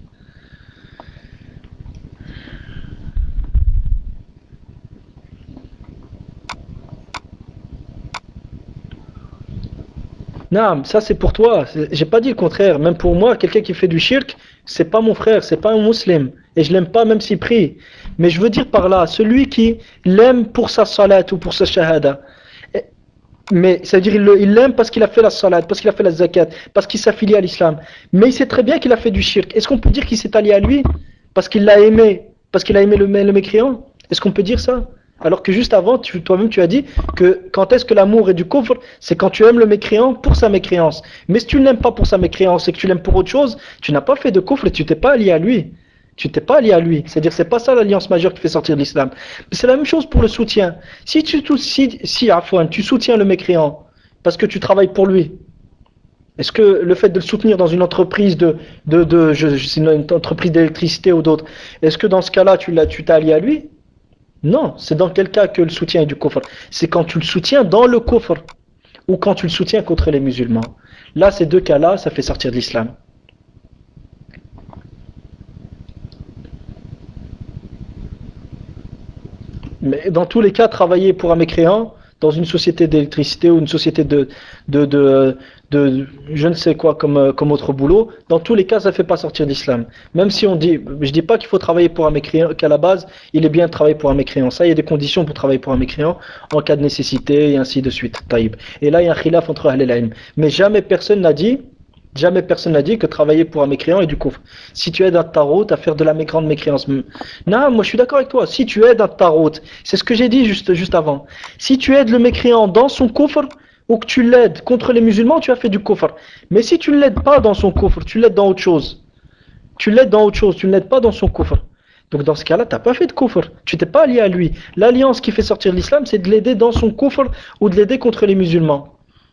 non, ça c'est pour toi. J'ai pas dit le contraire. Même pour moi, quelqu'un qui fait du shirk, c'est pas mon frère, c'est pas un musulman. Et je l'aime pas même s'il prie. Mais je veux dire par là, celui qui l'aime pour sa salat ou pour sa shahada. Mais c'est-à-dire il l'aime parce qu'il a fait la salat, parce qu'il a fait la zakat, parce qu'il s'affilie à l'islam. Mais il sait très bien qu'il a fait du shirk. Est-ce qu'on peut dire qu'il s'est allié à lui parce qu'il l'a aimé, parce qu'il a aimé le, le mécréant? Est-ce qu'on peut dire ça? Alors que juste avant, tu, toi-même tu as dit que quand est-ce que l'amour est du kufr, c'est quand tu aimes le mécréant pour sa mécréance. Mais si tu ne l'aimes pas pour sa mécréance et que tu l'aimes pour autre chose, tu n'as pas fait de kufr et tu t'es pas allié à lui. Tu t'es pas allié à lui. C'est-à-dire c'est pas ça l'alliance majeure qui fait sortir de l'islam. C'est la même chose pour le soutien. Si tu si, si Afouane, tu soutiens le mécréant parce que tu travailles pour lui, est-ce que le fait de le soutenir dans une entreprise de, de, de, je, je, une entreprise d'électricité ou d'autre, est-ce que dans ce cas-là tu l'as, tu t'es allié à lui? Non, c'est dans quel cas que le soutien est du kufr? C'est quand tu le soutiens dans le kufr. ou quand tu le soutiens contre les musulmans. Là, ces deux cas-là, ça fait sortir de l'islam. Mais dans tous les cas, travailler pour un mécréant, dans une société d'électricité ou une société de, de, de, de, je ne sais quoi comme, comme autre boulot, dans tous les cas, ça ne fait pas sortir d'islam. Même si on dit, je dis pas qu'il faut travailler pour un mécréant, qu'à la base, il est bien de travailler pour un mécréant. Ça, il y a des conditions pour travailler pour un mécréant, en cas de nécessité, et ainsi de suite. Taïb. Et là, il y a un khilaf entre Ahl al-Ilm. Mais jamais personne n'a dit, jamais personne n'a dit que travailler pour un mécréant est du kufr. Si tu aides un tarot à faire de la grande mécréance. Non, moi je suis d'accord avec toi. Si tu aides un tarot, c'est ce que j'ai dit juste, juste avant. Si tu aides le mécréant dans son kufr, ou que tu l'aides contre les musulmans, tu as fait du kufr. Mais si tu ne l'aides pas dans son kufr, tu l'aides dans autre chose. Tu l'aides dans autre chose, tu ne l'aides pas dans son kufr. Donc dans ce cas-là, tu n'as pas fait de kufr. Tu t'es pas allié à lui. L'alliance qui fait sortir l'islam, c'est de l'aider dans son kufr ou de l'aider contre les musulmans.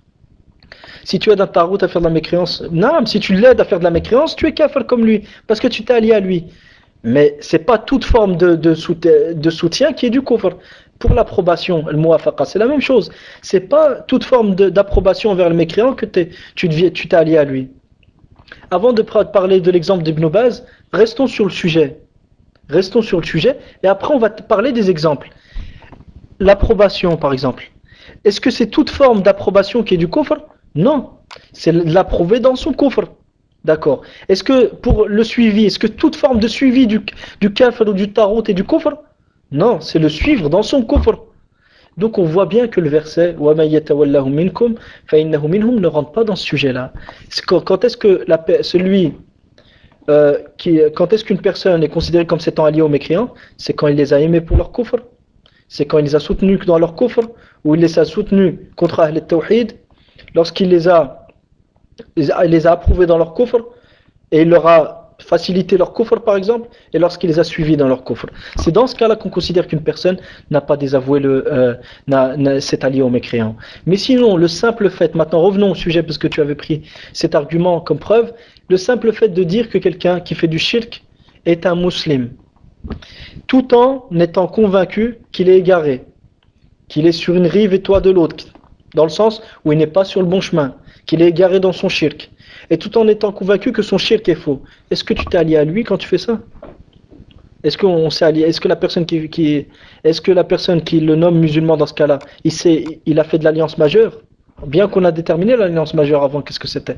Si tu aides un tarot à faire de la mécréance, non, si tu l'aides à faire de la mécréance, tu es kafir comme lui, parce que tu t'es allié à lui. Mais c'est pas toute forme de, de, soutien, de soutien qui est du kufr. Pour l'approbation, le muwafaqa, c'est la même chose. C'est pas toute forme d'approbation envers le mécréant que t'es, tu t'es tu allié à lui. Avant de parler de l'exemple d'Ibn Baz, restons sur le sujet. Restons sur le sujet, et après on va te parler des exemples. L'approbation, par exemple. Est-ce que c'est toute forme d'approbation qui est du kufr? Non, c'est l'approuver dans son kufr. D'accord. Est-ce que pour le suivi, est-ce que toute forme de suivi du, du kafir ou du tarot est du kufr? Non, c'est le suivre dans son kufr. Donc on voit bien que le verset wa man yatawallahu minkum fa innahu minhum ne rentre pas dans ce sujet-là. Quand, quand est-ce que la, celui euh, qui, quand est-ce qu'une personne est considérée comme s'étant alliée aux mécréants? C'est quand il les a aimés pour leur kufr. C'est quand il les a soutenus dans leur kufr, ou il les a soutenus contre Ahl al-Tawhid. Lorsqu'il les a, il les a approuvés dans leur kufr, et il leur a facilité leur kufr par exemple, et lorsqu'il les a suivis dans leur kufr. C'est dans ce cas-là qu'on considère qu'une personne n'a pas désavoué le, euh, s'est alliée aux mécréants. Mais sinon, le simple fait, maintenant revenons au sujet parce que tu avais pris cet argument comme preuve, le simple fait de dire que quelqu'un qui fait du shirk est un musulman, tout en étant convaincu qu'il est égaré, qu'il est sur une rive et toi de l'autre, dans le sens où il n'est pas sur le bon chemin, qu'il est égaré dans son shirk, et tout en étant convaincu que son shirk est faux. Est-ce que tu t'es allié à lui quand tu fais ça? Est-ce qu'on s'est allié? Est-ce que la personne qui, qui est-ce que la personne qui le nomme musulman dans ce cas-là, il sait, il a fait de l'alliance majeure? Bien qu'on a déterminé l'alliance majeure avant, qu'est-ce que c'était?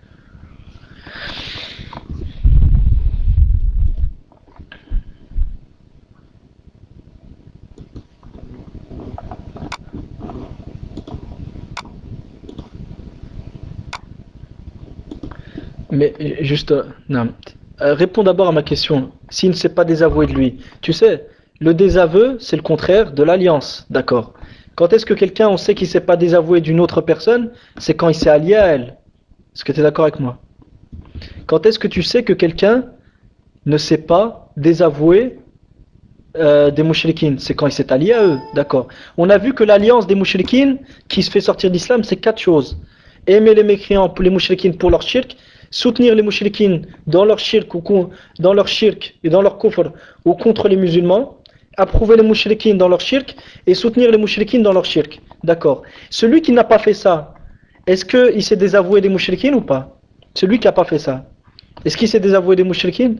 Mais juste, euh, non. Euh, réponds d'abord à ma question. S'il ne s'est pas désavoué de lui, tu sais, le désaveu, c'est le contraire de l'alliance, d'accord? Quand est-ce que quelqu'un, on sait qu'il ne s'est pas désavoué d'une autre personne? C'est quand il s'est allié à elle. Est-ce que tu es d'accord avec moi? Quand est-ce que tu sais que quelqu'un ne s'est pas désavoué euh, des mouchriquines? C'est quand il s'est allié à eux, d'accord? On a vu que l'alliance des mouchriquines qui se fait sortir d'islam, c'est quatre choses. Aimer les mécréants pour les mouchriquines pour leur shirk, soutenir les mouchriquines dans leur shirk ou dans leur shirk et dans leur kufr ou contre les musulmans, approuver les mouchriquines dans leur shirk et soutenir les mouchriquines dans leur shirk. D'accord. Celui qui n'a pas fait ça, est-ce qu'il s'est désavoué des mouchriquines ou pas? Celui qui n'a pas fait ça, est-ce qu'il s'est désavoué des mouchriquines?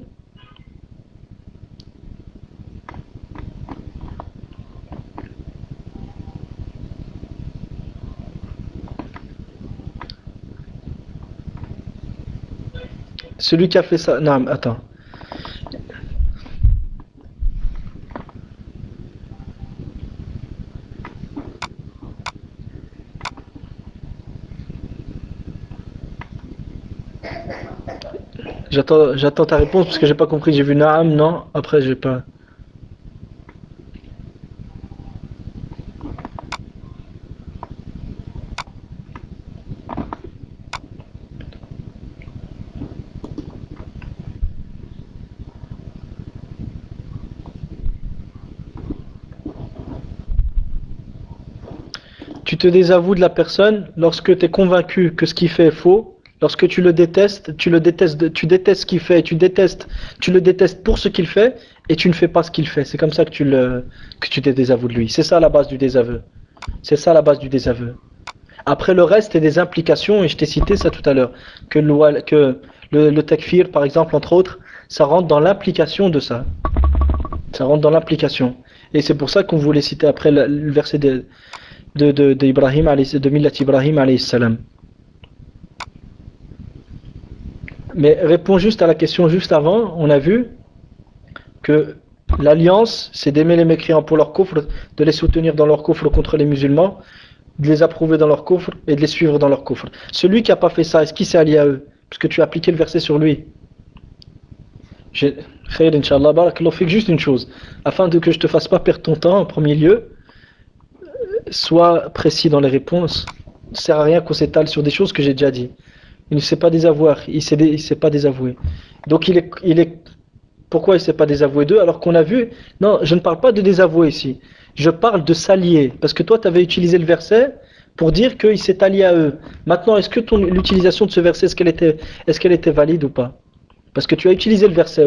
Celui qui a fait ça, non, attends. J'attends, j'attends ta réponse parce que j'ai pas compris. J'ai vu Naam, non. Après, j'ai pas. Tu te désavoues de la personne lorsque tu es convaincu que ce qu'il fait est faux. Lorsque tu le détestes, tu le détestes, tu détestes ce qu'il fait, tu détestes, tu le détestes pour ce qu'il fait, et tu ne fais pas ce qu'il fait. C'est comme ça que tu le, que tu te désavoues de lui. C'est ça la base du désaveu. C'est ça la base du désaveu. Après le reste, c'est des implications, et je t'ai cité ça tout à l'heure, que, le, que le, le takfir, par exemple, entre autres, ça rentre dans l'implication de ça. Ça rentre dans l'implication. Et c'est pour ça qu'on voulait citer après le, le verset de, de, de, de, Ibrahim, de Millat Ibrahim alayhi salam. Mais réponds juste à la question juste avant, on a vu que l'alliance, c'est d'aimer les mécréants pour leur coffre, de les soutenir dans leur coffre contre les musulmans, de les approuver dans leur coffre et de les suivre dans leur coffre. Celui qui n'a pas fait ça, est-ce qu'il s'est allié à eux? Parce que tu as appliqué le verset sur lui. Khair, Inch'Allah, barakallahu fik, juste une chose, afin de que je te fasse pas perdre ton temps en premier lieu, sois précis dans les réponses. Ça ne sert à rien qu'on s'étale sur des choses que j'ai déjà dit. Il ne sait pas désavouer, il ne sait pas désavouer. Donc il est, il est, pourquoi il ne sait pas désavouer d'eux alors qu'on a vu, non, je ne parle pas de désavouer ici, je parle de s'allier, parce que toi tu avais utilisé le verset pour dire qu'il s'est allié à eux. Maintenant, est-ce que ton, l'utilisation de ce verset, est-ce qu'elle était, est-ce qu'elle était valide ou pas? Parce que tu as utilisé le verset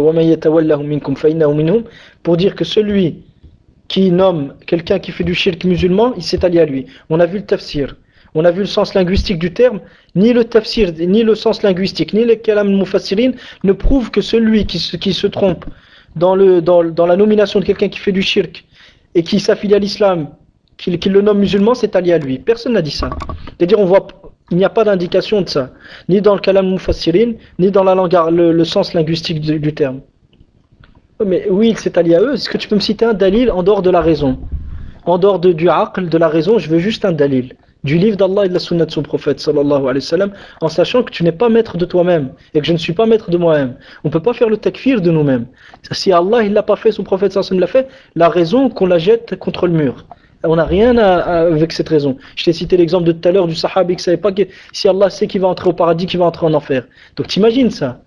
pour dire que celui qui nomme quelqu'un qui fait du shirk musulman, il s'est allié à lui. On a vu le tafsir. On a vu le sens linguistique du terme, ni le tafsir, ni le sens linguistique, ni les kalam mufassirin ne prouvent que celui qui se, qui se trompe dans, le, dans, dans la nomination de quelqu'un qui fait du shirk et qui s'affilie à l'islam, qui, qui le nomme musulman, c'est allié à lui. Personne n'a dit ça. C'est-à-dire, on voit, il n'y a pas d'indication de ça, ni dans le kalam mufassirin, ni dans la langue, le, le sens linguistique du, du terme. Mais oui, il s'est allié à eux. Est-ce que tu peux me citer un dalil en dehors de la raison? En dehors de, du aql, de la raison, je veux juste un dalil du livre d'Allah et de la sunna de son prophète sallallahu alayhi wa sallam, en sachant que tu n'es pas maître de toi-même et que je ne suis pas maître de moi-même. On ne peut pas faire le takfir de nous-mêmes. Si Allah il l'a pas fait, son prophète sallallahu alayhi wa sallam l'a fait, la raison qu'on la jette contre le mur. On n'a rien à, à, avec cette raison. Je t'ai cité l'exemple de tout à l'heure du sahabi qui ne savait pas que si Allah sait qu'il va entrer au paradis, qu'il va entrer en enfer. Donc t'imagines ça?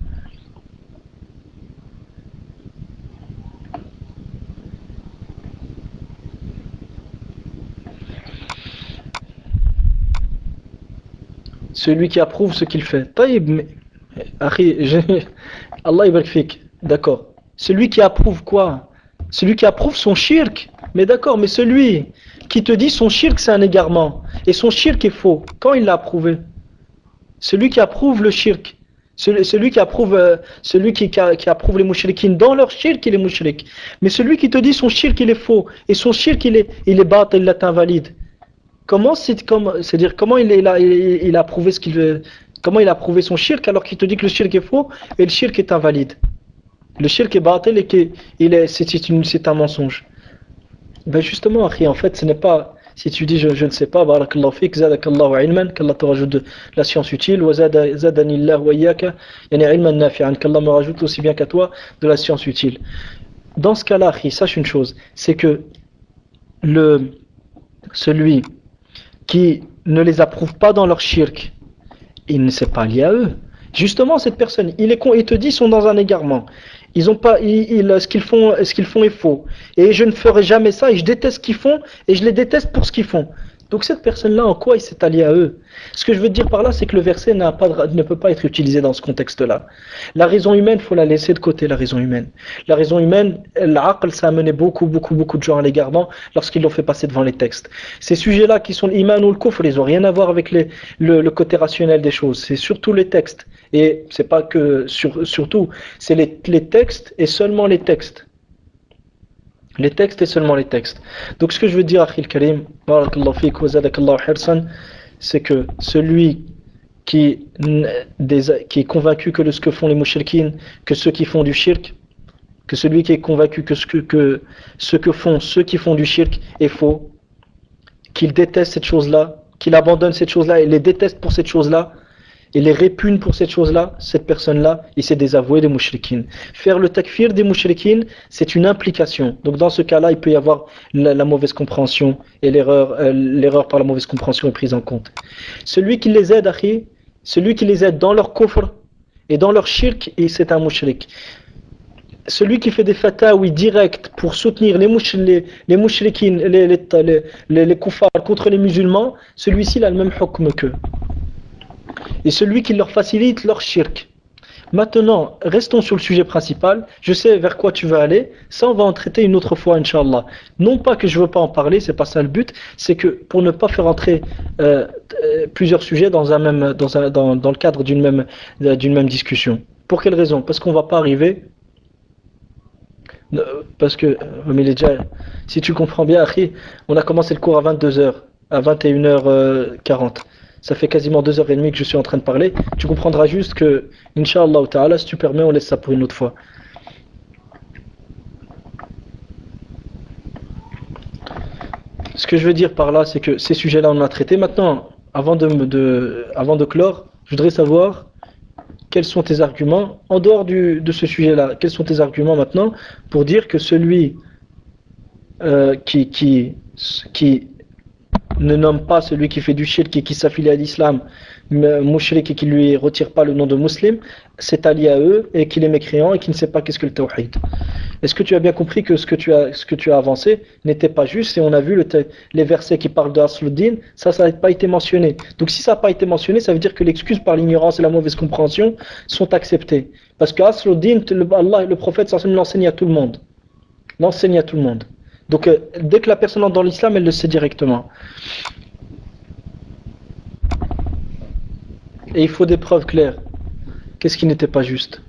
Celui qui approuve ce qu'il fait. Taïb, mais, akhi, je, Allah ibarak fik, d'accord. Celui qui approuve quoi? Celui qui approuve son shirk. Mais d'accord, mais celui qui te dit son shirk c'est un égarement et son shirk est faux, quand il l'a approuvé? Celui qui approuve le shirk, celui, celui qui approuve euh, celui qui, qui, qui approuve les mouchriquines dans leur shirk, il est mouchrik. Mais celui qui te dit son shirk il est faux et son shirk il est il est bat, il est invalide. Comment c'est comme c'est-à-dire comment il est là, il, il a prouvé ce qu'il veut, comment il a prouvé son shirk alors qu'il te dit que le shirk est faux et le shirk est invalide. Le shirk est batil et qu'il est c'est une c'est un mensonge. Ben justement, akhi, en fait, ce n'est pas si tu dis je, je ne sais pas, barakallahu fik, zadakallahu ilman, qu'Allah te rajoute de la science utile, wa zadanillahu wa iyyaka, yani ilman nafi'an, qu'Allah me rajoute aussi bien qu'à toi de la science utile. Dans ce cas-là, akhi, sache une chose, c'est que le celui qui ne les approuve pas dans leur shirk, il ne s'est pas lié à eux. Justement, cette personne, il est con, il te dit, ils sont dans un égarement. Ils ont pas, ils, ils, ce qu'ils font, ce qu'ils font est faux. Et je ne ferai jamais ça. Et je déteste ce qu'ils font. Et je les déteste pour ce qu'ils font. Donc cette personne-là, en quoi il s'est allié à eux? Ce que je veux dire par là, c'est que le verset n'a pas de, ne peut pas être utilisé dans ce contexte-là. La raison humaine, il faut la laisser de côté, la raison humaine. La raison humaine, l'aql, ça a mené beaucoup, beaucoup, beaucoup de gens à l'égarement lorsqu'ils l'ont fait passer devant les textes. Ces sujets-là qui sont l'iman ou le kufr, ils n'ont rien à voir avec les, le, le côté rationnel des choses. C'est surtout les textes. Et c'est pas que, sur, surtout, c'est les, les textes et seulement les textes. Les textes et seulement les textes. Donc ce que je veux dire, Akhil Karim, barakallahu fik wa zadakallahu hirsan, c'est que celui qui, des, qui est convaincu que de ce que font les mouchriquines, que ceux qui font du shirk, que celui qui est convaincu que ce que, que, ce que font ceux qui font du shirk est faux, qu'il déteste cette chose-là, qu'il abandonne cette chose-là et les déteste pour cette chose-là, et les répugne pour cette chose-là, cette personne-là, il s'est désavoué des mouchriquines. Faire le takfir des mouchriquines, c'est une implication. Donc dans ce cas-là, il peut y avoir la, la mauvaise compréhension et l'erreur, euh, l'erreur par la mauvaise compréhension est prise en compte. Celui qui les aide, akhi, celui qui les aide dans leur kufr et dans leur shirk, c'est un mouchrik. Celui qui fait des fatawi directs pour soutenir les mouchriquines, les, mouchriquines, les, les, les, les, les kuffars contre les musulmans, celui-ci il a le même hukm qu'eux. Et celui qui leur facilite leur shirk. Maintenant, restons sur le sujet principal. Je sais vers quoi tu veux aller. Ça, on va en traiter une autre fois, Inch'Allah. Non pas que je veux pas en parler, c'est pas ça le but. C'est que pour ne pas faire entrer euh, euh, plusieurs sujets dans un même, dans un, dans, dans le cadre d'une même, euh, d'une même discussion. Pour quelle raison? Parce qu'on va pas arriver. euh, Parce que, euh, mais il est déjà, si tu comprends bien, Akhi, on a commencé le cours à vingt-deux heures, à vingt et une heures quarante. Ça fait quasiment deux heures trente que je suis en train de parler. Tu comprendras juste que, Inch'Allah ta'ala, si tu permets, on laisse ça pour une autre fois. Ce que je veux dire par là, c'est que ces sujets-là, on en a traité. Maintenant, avant de, me- de, avant de clore, je voudrais savoir quels sont tes arguments, en dehors du, de ce sujet-là, quels sont tes arguments maintenant pour dire que celui euh, qui, qui, qui ne nomme pas celui qui fait du shirk et qui s'affilie à l'islam, mouchrik, et qui lui retire pas le nom de musulman, c'est allié à eux et qu'il est mécréant et qui ne sait pas qu'est-ce que le tawhid. Est-ce que tu as bien compris que ce que tu as, ce que tu as avancé n'était pas juste, et on a vu le te- les versets qui parlent de Asluddin, ça, ça n'a pas été mentionné. Donc si ça n'a pas été mentionné, ça veut dire que l'excuse par l'ignorance et la mauvaise compréhension sont acceptées. Parce que Asluddin, le, Allah, le prophète, ça l'enseigne à tout le monde. L'enseigne à tout le monde. Donc euh, dès que la personne entre dans l'islam, elle le sait directement. Et il faut des preuves claires. Qu'est-ce qui n'était pas juste?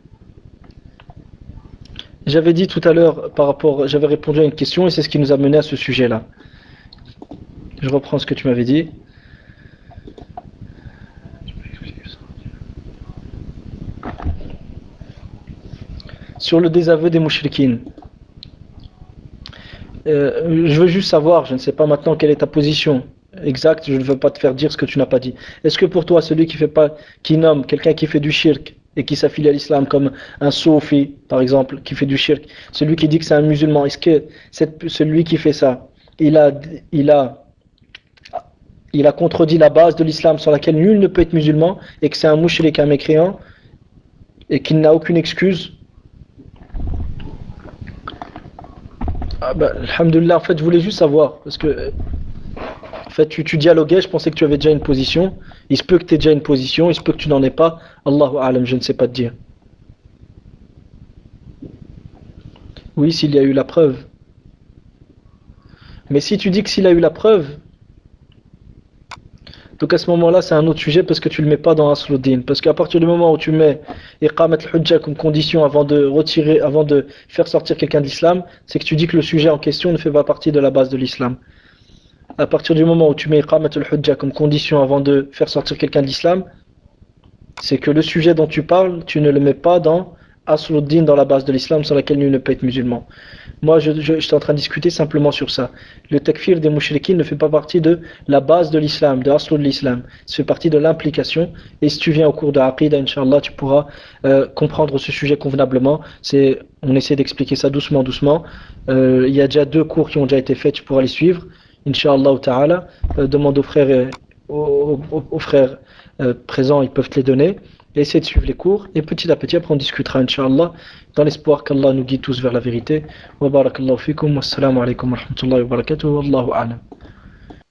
J'avais dit tout à l'heure par rapport, j'avais répondu à une question et c'est ce qui nous a mené à ce sujet-là. Je reprends ce que tu m'avais dit. Sur le désaveu des mouchriquines. Euh, je veux juste savoir, je ne sais pas maintenant quelle est ta position exacte, je ne veux pas te faire dire ce que tu n'as pas dit. Est-ce que pour toi, celui qui fait pas, qui nomme quelqu'un qui fait du shirk et qui s'affilie à l'islam comme un soufi, par exemple, qui fait du shirk, celui qui dit que c'est un musulman, est-ce que cette, celui qui fait ça, il a, il a, il a contredit la base de l'islam sur laquelle nul ne peut être musulman et que c'est un mouchrik, un mécréant et qu'il n'a aucune excuse? Ah bah, alhamdoulilah, en fait, je voulais juste savoir, parce que en fait, tu, tu dialoguais, je pensais que tu avais déjà une position. Il se peut que tu aies déjà une position, il se peut que tu n'en aies pas. Allahu a'lam, je ne sais pas te dire. Oui, s'il y a eu la preuve. Mais si tu dis que s'il a eu la preuve, donc à ce moment-là, c'est un autre sujet parce que tu ne le mets pas dans Asluddin. Parce qu'à partir du moment où tu mets Iqamat al-Hujja comme condition avant de retirer, avant de faire sortir quelqu'un de l'islam, c'est que tu dis que le sujet en question ne fait pas partie de la base de l'islam. À partir du moment où tu mets Iqamat al-Hujja comme condition avant de faire sortir quelqu'un de l'islam, c'est que le sujet dont tu parles, tu ne le mets pas dans Asluddin, dans la base de l'islam sur laquelle nul ne peut être musulman. Moi, je, je, je suis en train de discuter simplement sur ça. Le takfir des mouchriquines ne fait pas partie de la base de l'islam, de Aslu de l'islam. Ça fait partie de l'implication. Et si tu viens au cours de Aqida, Inch'Allah, tu pourras euh, comprendre ce sujet convenablement. C'est, on essaie d'expliquer ça doucement, doucement. Euh, il y a déjà deux cours qui ont déjà été faits, tu pourras les suivre. Inch'Allah ta'ala. Euh, demande aux frères, et, aux, aux, aux frères euh, présents, ils peuvent te les donner. Et essayer de suivre les cours. Et petit à petit, après, on discutera, Inch'Allah, dans l'espoir qu'Allah nous guide tous vers la vérité. Wa barakallahu fikum. Wassalamu alaikum wa rahmatullahi wa barakatuh. Wallahu a'lam.